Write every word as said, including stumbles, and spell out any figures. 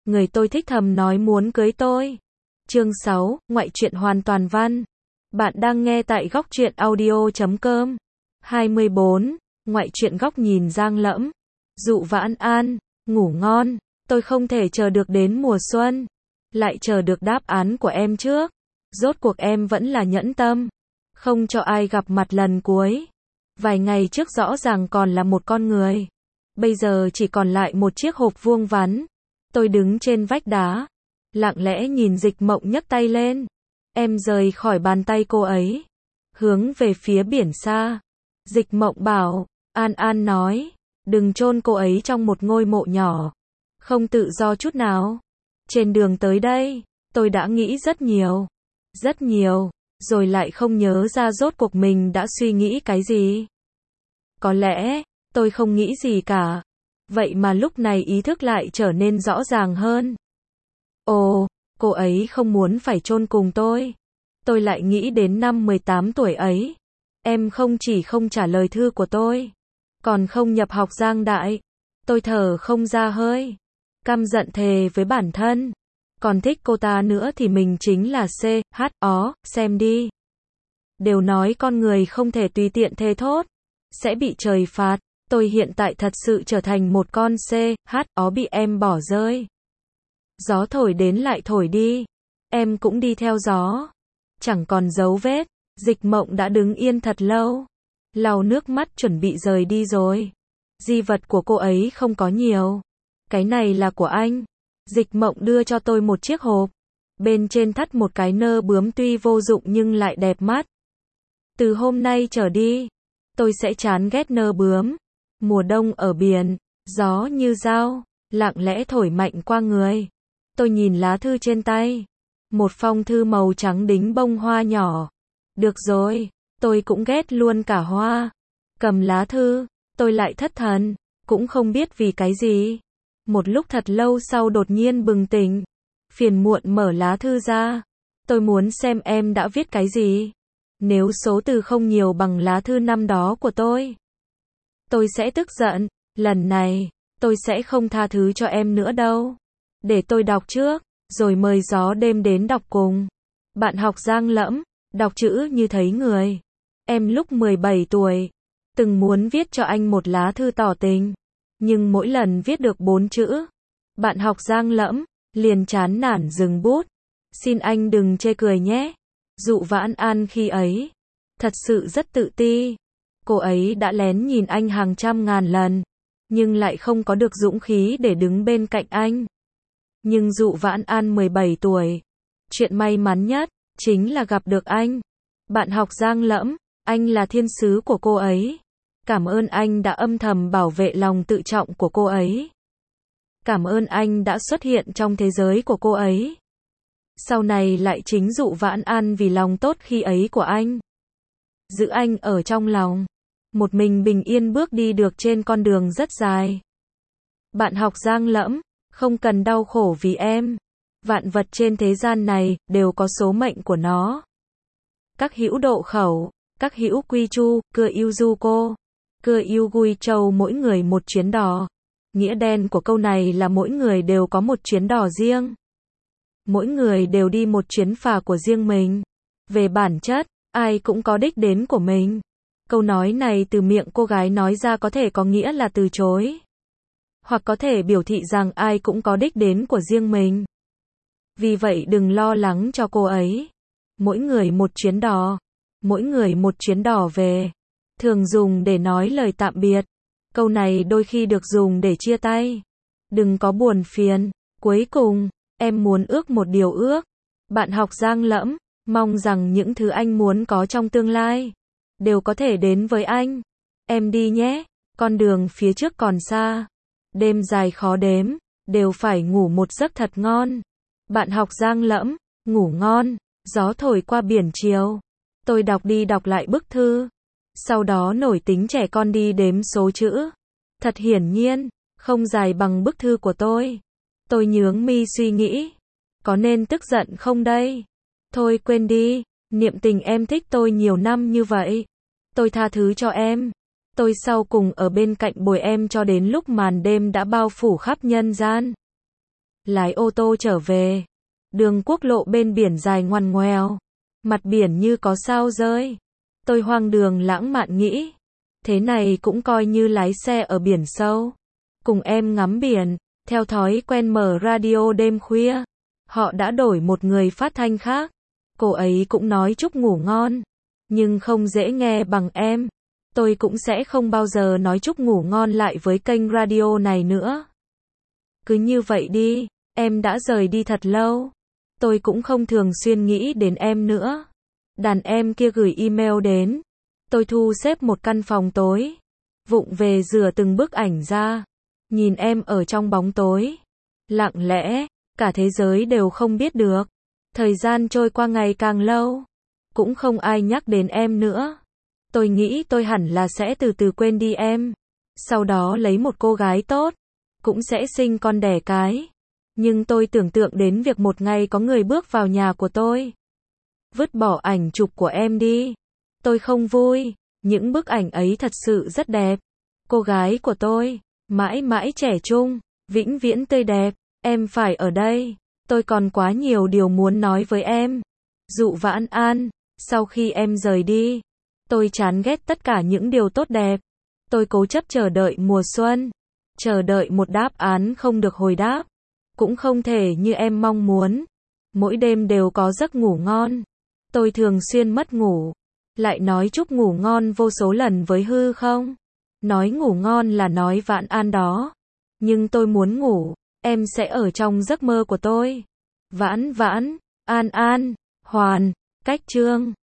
người tôi thích thầm nói muốn cưới tôi. Chương sáu, ngoại truyện hoàn toàn văn. Bạn đang nghe tại góc truyện audio chấm com. hai mươi bốn, ngoại truyện góc nhìn Giang Lẫm. Dụ Vãn An, ngủ ngon, tôi không thể chờ được đến mùa xuân. Lại chờ được đáp án của em trước. Rốt cuộc em vẫn là nhẫn tâm. Không cho ai gặp mặt lần cuối. Vài ngày trước rõ ràng còn là một con người. Bây giờ chỉ còn lại một chiếc hộp vuông vắn. Tôi đứng trên vách đá. Lặng lẽ nhìn Dịch Mộng nhấc tay lên. Em rời khỏi bàn tay cô ấy. Hướng về phía biển xa. Dịch Mộng bảo. An An nói. Đừng chôn cô ấy trong một ngôi mộ nhỏ. Không tự do chút nào. Trên đường tới đây, tôi đã nghĩ rất nhiều. Rất nhiều. Rồi lại không nhớ ra rốt cuộc mình đã suy nghĩ cái gì. Có lẽ, tôi không nghĩ gì cả. Vậy mà lúc này ý thức lại trở nên rõ ràng hơn. Ồ, cô ấy không muốn phải chôn cùng tôi. Tôi lại nghĩ đến năm mười tám tuổi ấy. Em không chỉ không trả lời thư của tôi, còn không nhập học Giang Đại. Tôi thở không ra hơi. Căm giận thề với bản thân. Còn thích cô ta nữa thì mình chính là C, H, O, xem đi. Đều nói con người không thể tùy tiện thề thốt. Sẽ bị trời phạt. Tôi hiện tại thật sự trở thành một con C, H, O bị em bỏ rơi. Gió thổi đến lại thổi đi. Em cũng đi theo gió. Chẳng còn dấu vết. Dịch Mộng đã đứng yên thật lâu. Lau nước mắt chuẩn bị rời đi rồi. Di vật của cô ấy không có nhiều. Cái này là của anh. Dịch Mộng đưa cho tôi một chiếc hộp. Bên trên thắt một cái nơ bướm tuy vô dụng nhưng lại đẹp mắt. Từ hôm nay trở đi, tôi sẽ chán ghét nơ bướm. Mùa đông ở biển, gió như dao, lặng lẽ thổi mạnh qua người. Tôi nhìn lá thư trên tay. Một phong thư màu trắng đính bông hoa nhỏ. Được rồi, tôi cũng ghét luôn cả hoa. Cầm lá thư, tôi lại thất thần, cũng không biết vì cái gì. Một lúc thật lâu sau đột nhiên bừng tỉnh. Phiền muộn mở lá thư ra. Tôi muốn xem em đã viết cái gì. Nếu số từ không nhiều bằng lá thư năm đó của tôi, tôi sẽ tức giận. Lần này, tôi sẽ không tha thứ cho em nữa đâu. Để tôi đọc trước, rồi mời gió đêm đến đọc cùng. Bạn học Giang Lẫm, đọc chữ như thấy người. Em lúc mười bảy tuổi, từng muốn viết cho anh một lá thư tỏ tình. Nhưng mỗi lần viết được bốn chữ. Bạn học Giang Lẫm, liền chán nản dừng bút. Xin anh đừng chê cười nhé. Dụ Vãn An khi ấy, thật sự rất tự ti. Cô ấy đã lén nhìn anh hàng trăm ngàn lần, nhưng lại không có được dũng khí để đứng bên cạnh anh. Nhưng Dụ Vãn An mười bảy tuổi, chuyện may mắn nhất, chính là gặp được anh. Bạn học Giang Lẫm, anh là thiên sứ của cô ấy. Cảm ơn anh đã âm thầm bảo vệ lòng tự trọng của cô ấy. Cảm ơn anh đã xuất hiện trong thế giới của cô ấy. Sau này lại chính Dụ Vãn An vì lòng tốt khi ấy của anh. Giữ anh ở trong lòng. Một mình bình yên bước đi được trên con đường rất dài. Bạn học Giang Lẫm, không cần đau khổ vì em. Vạn vật trên thế gian này đều có số mệnh của nó. Các hữu độ khẩu, các hữu quy chu, cưa yêu du cô. Cưa yêu gui châu mỗi người một chuyến đò. Nghĩa đen của câu này là mỗi người đều có một chuyến đò riêng. Mỗi người đều đi một chuyến phà của riêng mình. Về bản chất, ai cũng có đích đến của mình. Câu nói này từ miệng cô gái nói ra có thể có nghĩa là từ chối. Hoặc có thể biểu thị rằng ai cũng có đích đến của riêng mình. Vì vậy đừng lo lắng cho cô ấy. Mỗi người một chuyến đò. Mỗi người một chuyến đò về. Thường dùng để nói lời tạm biệt. Câu này đôi khi được dùng để chia tay. Đừng có buồn phiền. Cuối cùng, em muốn ước một điều ước. Bạn học Giang Lẫm, mong rằng những thứ anh muốn có trong tương lai đều có thể đến với anh. Em đi nhé, con đường phía trước còn xa. Đêm dài khó đếm, đều phải ngủ một giấc thật ngon. Bạn học Giang Lẫm, ngủ ngon. Gió thổi qua biển chiều. Tôi đọc đi đọc lại bức thư. Sau đó nổi tính trẻ con đi đếm số chữ. Thật hiển nhiên, không dài bằng bức thư của tôi. Tôi nhướng mi suy nghĩ. Có nên tức giận không đây? Thôi quên đi. Niệm tình em thích tôi nhiều năm như vậy. Tôi tha thứ cho em. Tôi sau cùng ở bên cạnh bồi em cho đến lúc màn đêm đã bao phủ khắp nhân gian. lái ô tô trở về. Đường quốc lộ bên biển dài ngoằn ngoèo, mặt biển như có sao rơi. Tôi hoang đường lãng mạn nghĩ, thế này cũng coi như lái xe ở biển sâu. Cùng em ngắm biển, theo thói quen mở radio đêm khuya. Họ đã đổi một người phát thanh khác. Cô ấy cũng nói chúc ngủ ngon, nhưng không dễ nghe bằng em. Tôi cũng sẽ không bao giờ nói chúc ngủ ngon lại với kênh radio này nữa. Cứ như vậy đi, em đã rời đi thật lâu. Tôi cũng không thường xuyên nghĩ đến em nữa. Đàn em kia gửi email đến. Tôi thu xếp một căn phòng tối, vụng về rửa từng bức ảnh ra. Nhìn em ở trong bóng tối, lặng lẽ, cả thế giới đều không biết được. Thời gian trôi qua ngày càng lâu, cũng không ai nhắc đến em nữa. Tôi nghĩ tôi hẳn là sẽ từ từ quên đi em. Sau đó lấy một cô gái tốt, cũng sẽ sinh con đẻ cái. Nhưng tôi tưởng tượng đến việc một ngày có người bước vào nhà của tôi, vứt bỏ ảnh chụp của em đi. Tôi không vui. Những bức ảnh ấy thật sự rất đẹp. Cô gái của tôi, mãi mãi trẻ trung, vĩnh viễn tươi đẹp. Em phải ở đây. Tôi còn quá nhiều điều muốn nói với em. Dụ Vãn An, sau khi em rời đi, tôi chán ghét tất cả những điều tốt đẹp. Tôi cố chấp chờ đợi mùa xuân, chờ đợi một đáp án không được hồi đáp, cũng không thể như em mong muốn. Mỗi đêm đều có giấc ngủ ngon. Tôi thường xuyên mất ngủ, lại nói chúc ngủ ngon vô số lần với hư không. Nói ngủ ngon là nói Vãn An đó. Nhưng tôi muốn ngủ, em sẽ ở trong giấc mơ của tôi. Vãn Vãn, An An, Hoàn, Cách Chương.